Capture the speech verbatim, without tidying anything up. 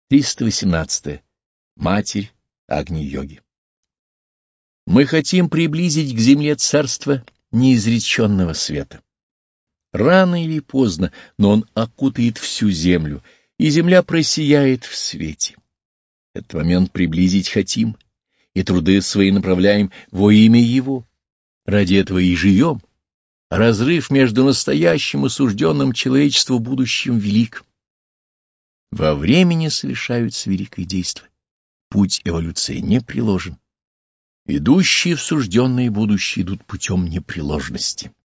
триста восемнадцатое. Матерь Агни-йоги. Мы хотим приблизить к земле царство неизреченного света. Рано или поздно, но он окутает всю землю, и земля просияет в свете. Этот момент приблизить хотим, и труды свои направляем во имя его. Ради этого и живем. Разрыв между настоящим и сужденным человечеству будущим велик. Во времени совершаются великое действие. Путь эволюции не приложен. Идущие в сужденное будущее идут путем непреложности.